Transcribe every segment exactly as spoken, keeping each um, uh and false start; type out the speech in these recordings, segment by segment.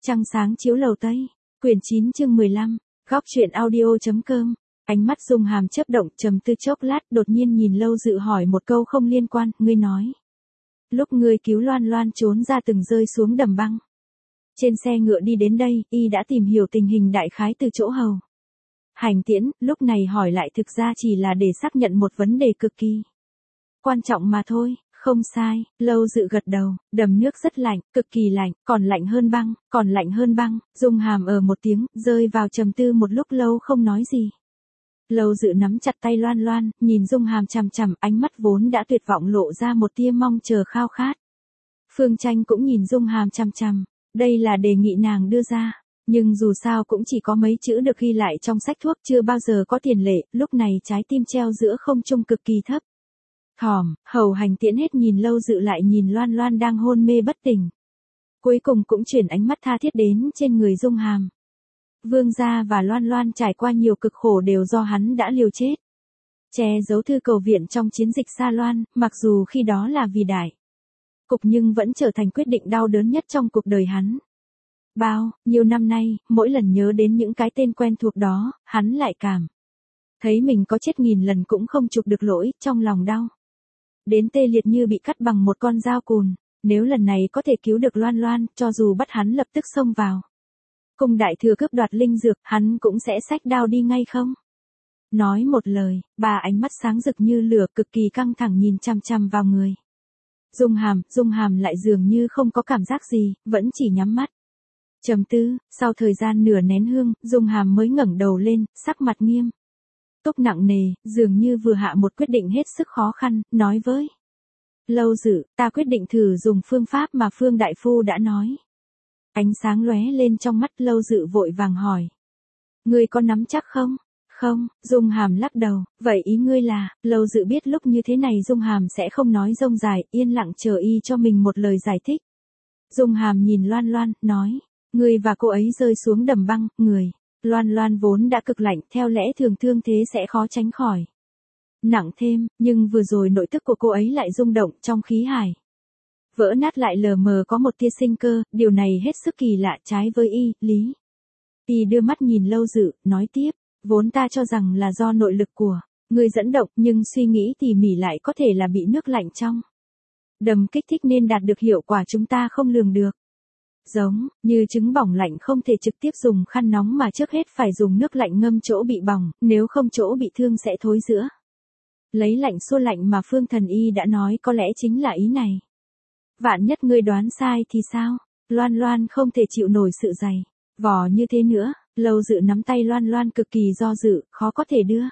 Trăng sáng chiếu lầu Tây, quyển chín chương mười lăm, góc truyện audio.com. Ánh mắt Dung Hàm chớp động, trầm tư chốc lát, đột nhiên nhìn Lâu Dự hỏi một câu không liên quan, ngươi nói. Lúc ngươi cứu Loan Loan trốn ra từng rơi xuống đầm băng. Trên xe ngựa đi đến đây, y đã tìm hiểu tình hình đại khái từ chỗ hầu hành tiễn, lúc này hỏi lại thực ra chỉ là để xác nhận một vấn đề cực kỳ quan trọng mà thôi. Không sai, Lâu Dự gật đầu, đầm nước rất lạnh, cực kỳ lạnh, còn lạnh hơn băng, còn lạnh hơn băng. Dung Hàm ở một tiếng, rơi vào trầm tư một lúc lâu không nói gì. Lâu Dự nắm chặt tay Loan Loan, nhìn Dung Hàm chằm chằm, ánh mắt vốn đã tuyệt vọng lộ ra một tia mong chờ khao khát. Phương Tranh cũng nhìn Dung Hàm chằm chằm, đây là đề nghị nàng đưa ra, nhưng dù sao cũng chỉ có mấy chữ được ghi lại trong sách thuốc, chưa bao giờ có tiền lệ, lúc này trái tim treo giữa không trung cực kỳ thấp. Thòm, hầu hành tiễn hết nhìn Lâu Dự lại nhìn Loan Loan đang hôn mê bất tỉnh. Cuối cùng cũng chuyển ánh mắt tha thiết đến trên người Dung Hàm. Vương gia và Loan Loan trải qua nhiều cực khổ đều do hắn đã liều chết. Che giấu thư cầu viện trong chiến dịch Sa Loan, mặc dù khi đó là vì đại cục nhưng vẫn trở thành quyết định đau đớn nhất trong cuộc đời hắn. Bao, nhiều năm nay, mỗi lần nhớ đến những cái tên quen thuộc đó, hắn lại cảm thấy mình có chết nghìn lần cũng không chụp được lỗi, trong lòng đau đến tê liệt như bị cắt bằng một con dao cùn. Nếu lần này có thể cứu được Loan Loan, cho dù bắt hắn lập tức xông vào cung đại thừa cướp đoạt linh dược, hắn cũng sẽ xách đao đi ngay không? Nói một lời, bà ánh mắt sáng rực như lửa, cực kỳ căng thẳng nhìn chằm chằm vào người Dung Hàm. Dung Hàm lại dường như không có cảm giác gì, vẫn chỉ nhắm mắt trầm tư. Sau thời gian nửa nén hương, Dung Hàm mới ngẩng đầu lên, sắc mặt nghiêm túc nặng nề, dường như vừa hạ một quyết định hết sức khó khăn, nói với Lâu Dự, ta quyết định thử dùng phương pháp mà Phương đại phu đã nói. Ánh sáng lóe lên trong mắt. Lâu Dự vội vàng hỏi, ngươi có nắm chắc không? Không. Dung Hàm lắc đầu. Vậy ý ngươi là? Lâu Dự biết lúc như thế này Dung Hàm sẽ không nói rông dài, yên lặng chờ y cho mình một lời giải thích. Dung Hàm nhìn Loan Loan, nói, ngươi và cô ấy rơi xuống đầm băng, người Loan Loan vốn đã cực lạnh, theo lẽ thường thương thế sẽ khó tránh khỏi nặng thêm, nhưng vừa rồi nội tức của cô ấy lại rung động, trong khí hải vỡ nát lại lờ mờ có một tia sinh cơ, điều này hết sức kỳ lạ, trái với y, lý. Y đưa mắt nhìn Lâu Dự, nói tiếp, vốn ta cho rằng là do nội lực của người dẫn động, nhưng suy nghĩ tỉ mỉ lại có thể là bị nước lạnh trong đầm kích thích nên đạt được hiệu quả chúng ta không lường được. Giống như trứng bỏng lạnh không thể trực tiếp dùng khăn nóng mà trước hết phải dùng nước lạnh ngâm chỗ bị bỏng, nếu không chỗ bị thương sẽ thối rữa. Lấy lạnh xua lạnh mà Phương Thần Y đã nói có lẽ chính là ý này. Vạn nhất ngươi đoán sai thì sao? Loan Loan không thể chịu nổi sự dày vò như thế nữa. Lâu Dự nắm tay Loan Loan cực kỳ do dự, khó có thể đưa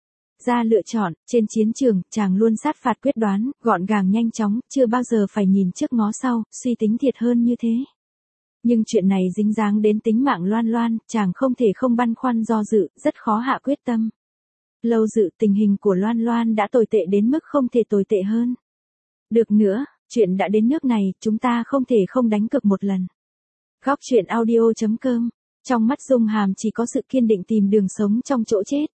ra lựa chọn. Trên chiến trường, chàng luôn sát phạt quyết đoán, gọn gàng nhanh chóng, chưa bao giờ phải nhìn trước ngó sau, suy tính thiệt hơn như thế. Nhưng chuyện này dính dáng đến tính mạng Loan Loan, chàng không thể không băn khoăn do dự, rất khó hạ quyết tâm. Lâu Dự, tình hình của Loan Loan đã tồi tệ đến mức không thể tồi tệ hơn được nữa, chuyện đã đến nước này, chúng ta không thể không đánh cược một lần. Góc truyện audio.com. Trong mắt Dung Hàm chỉ có sự kiên định tìm đường sống trong chỗ chết.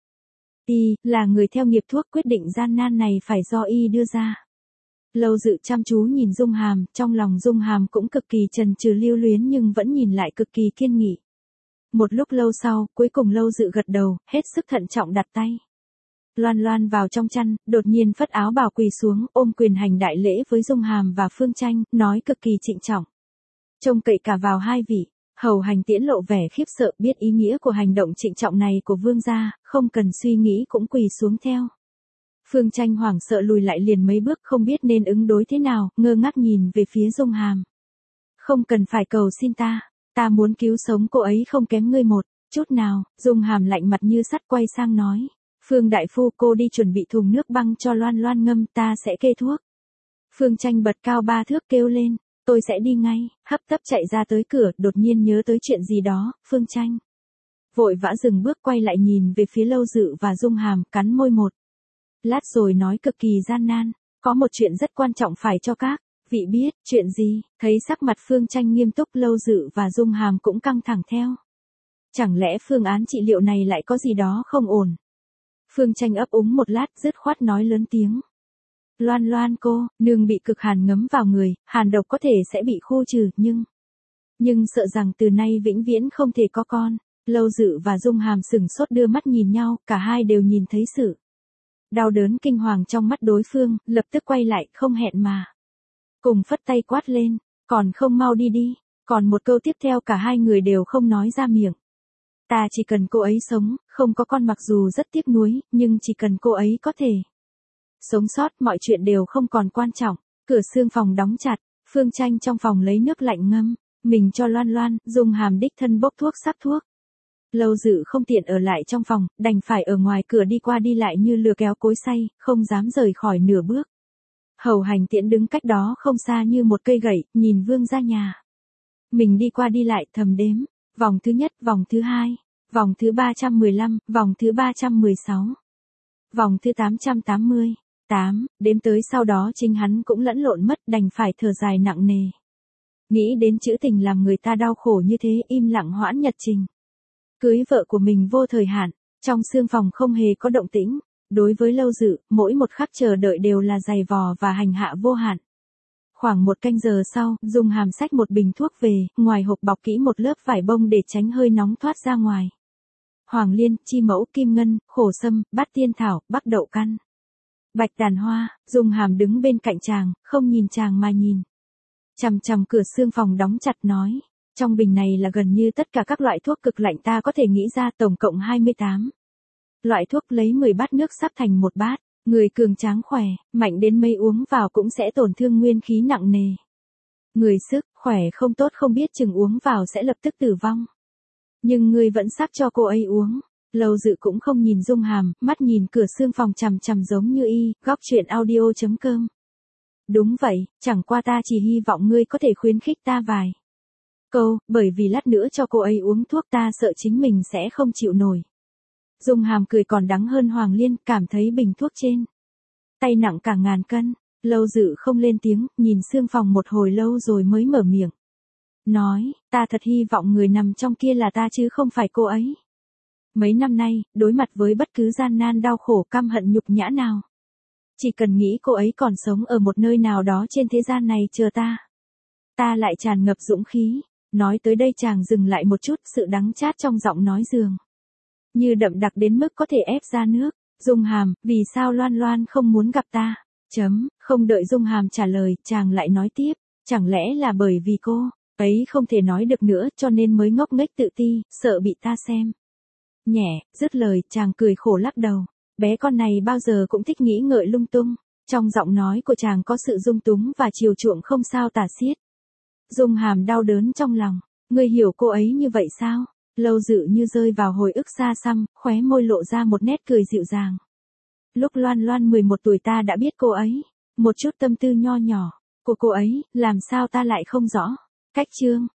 Y, là người theo nghiệp thuốc, quyết định gian nan này phải do y đưa ra. Lâu Dự chăm chú nhìn Dung Hàm, trong lòng Dung Hàm cũng cực kỳ chần chừ lưu luyến nhưng vẫn nhìn lại cực kỳ kiên nghị. Một lúc lâu sau, cuối cùng Lâu Dự gật đầu, hết sức thận trọng đặt tay Loan Loan vào trong chăn, đột nhiên phất áo bào quỳ xuống, ôm quyền hành đại lễ với Dung Hàm và Phương Tranh, nói cực kỳ trịnh trọng. Trông cậy cả vào hai vị. Hầu hành tiễn lộ vẻ khiếp sợ, biết ý nghĩa của hành động trịnh trọng này của vương gia, không cần suy nghĩ cũng quỳ xuống theo. Phương Tranh hoảng sợ lùi lại liền mấy bước, không biết nên ứng đối thế nào, ngơ ngác nhìn về phía Dung Hàm. Không cần phải cầu xin ta, ta muốn cứu sống cô ấy không kém ngươi một chút nào. Dung Hàm lạnh mặt như sắt quay sang nói, Phương đại phu, cô đi chuẩn bị thùng nước băng cho Loan Loan ngâm, ta sẽ kê thuốc. Phương Tranh bật cao ba thước kêu lên, tôi sẽ đi ngay, hấp tấp chạy ra tới cửa, đột nhiên nhớ tới chuyện gì đó. Phương Tranh vội vã dừng bước, quay lại nhìn về phía Lâu Dự và Dung Hàm, cắn môi một lát rồi nói cực kỳ gian nan, có một chuyện rất quan trọng phải cho các vị biết. Chuyện gì? Thấy sắc mặt Phương Tranh nghiêm túc, Lâu Dự và Dung Hàm cũng căng thẳng theo. Chẳng lẽ phương án trị liệu này lại có gì đó không ổn? Phương Tranh ấp úng một lát, dứt khoát nói lớn tiếng, Loan Loan cô, nương bị cực hàn ngấm vào người, hàn độc có thể sẽ bị khu trừ, nhưng Nhưng sợ rằng từ nay vĩnh viễn không thể có con. Lâu Dự và Dung Hàm sửng sốt đưa mắt nhìn nhau, cả hai đều nhìn thấy sự đau đớn kinh hoàng trong mắt đối phương, lập tức quay lại, không hẹn mà cùng phất tay quát lên, còn không mau đi đi. Còn một câu tiếp theo cả hai người đều không nói ra miệng. Ta chỉ cần cô ấy sống, không có con mặc dù rất tiếc nuối, nhưng chỉ cần cô ấy có thể sống sót, mọi chuyện đều không còn quan trọng. Cửa xương phòng đóng chặt, Phương Tranh trong phòng lấy nước lạnh ngâm, mình cho Loan Loan, Dung Hàm đích thân bốc thuốc sắc thuốc. Lâu Dự không tiện ở lại trong phòng, đành phải ở ngoài cửa đi qua đi lại như lừa kéo cối xay, không dám rời khỏi nửa bước. Hầu Hành Tiễn đứng cách đó không xa như một cây gậy, nhìn Vương ra nhà. Mình đi qua đi lại thầm đếm, vòng thứ nhất, vòng thứ hai, vòng thứ ba trăm mười lăm, vòng thứ ba trăm mười sáu, vòng thứ tám trăm tám mươi, tám, đếm tới sau đó chính hắn cũng lẫn lộn mất, đành phải thở dài nặng nề. Nghĩ đến chữ tình làm người ta đau khổ như thế, im lặng hoãn nhật trình cưới vợ của mình vô thời hạn. Trong xương phòng không hề có động tĩnh. Đối với Lâu Dự, mỗi một khắc chờ đợi đều là dày vò và hành hạ vô hạn. Khoảng một canh giờ sau, Dung Hàm xách một bình thuốc về, ngoài hộp bọc kỹ một lớp vải bông để tránh hơi nóng thoát ra ngoài. Hoàng liên, chi mẫu, kim ngân, khổ sâm, bát tiên thảo, bắc đậu căn, bạch đàn hoa. Dung Hàm đứng bên cạnh chàng, không nhìn chàng mà nhìn chằm chằm cửa xương phòng đóng chặt nói, trong bình này là gần như tất cả các loại thuốc cực lạnh ta có thể nghĩ ra, tổng cộng hai mươi tám loại thuốc, lấy mười bát nước sắp thành một bát. Người cường tráng khỏe, mạnh đến mấy uống vào cũng sẽ tổn thương nguyên khí nặng nề. Người sức, khỏe không tốt không biết chừng uống vào sẽ lập tức tử vong. Nhưng ngươi vẫn sắc cho cô ấy uống. Lâu Dự cũng không nhìn Dung Hàm, mắt nhìn cửa xương phòng chằm chằm giống như y, góc truyện audio chấm com. Đúng vậy, chẳng qua ta chỉ hy vọng ngươi có thể khuyến khích ta vài câu, bởi vì lát nữa cho cô ấy uống thuốc ta sợ chính mình sẽ không chịu nổi. Dung Hàm cười còn đắng hơn Hoàng Liên, cảm thấy bình thuốc trên tay nặng cả ngàn cân. Lâu Dự không lên tiếng, nhìn xương phòng một hồi lâu rồi mới mở miệng. Nói, ta thật hy vọng người nằm trong kia là ta chứ không phải cô ấy. Mấy năm nay, đối mặt với bất cứ gian nan đau khổ căm hận nhục nhã nào, chỉ cần nghĩ cô ấy còn sống ở một nơi nào đó trên thế gian này chờ ta, ta lại tràn ngập dũng khí. Nói tới đây chàng dừng lại một chút, sự đắng chát trong giọng nói dường như đậm đặc đến mức có thể ép ra nước. Dung Hàm, vì sao Loan Loan không muốn gặp ta? Chấm, không đợi Dung Hàm trả lời, chàng lại nói tiếp, chẳng lẽ là bởi vì cô ấy không thể nói được nữa cho nên mới ngốc nghếch tự ti, sợ bị ta xem nhẹ. Dứt lời, chàng cười khổ lắc đầu. Bé con này bao giờ cũng thích nghĩ ngợi lung tung. Trong giọng nói của chàng có sự dung túng và chiều chuộng không sao tả xiết. Dung Hàm đau đớn trong lòng. Ngươi hiểu cô ấy như vậy sao? Lâu Dự như rơi vào hồi ức xa xăm, khóe môi lộ ra một nét cười dịu dàng. Lúc Loan Loan mười một tuổi ta đã biết cô ấy. Một chút tâm tư nho nhỏ của cô ấy, làm sao ta lại không rõ. Cách chương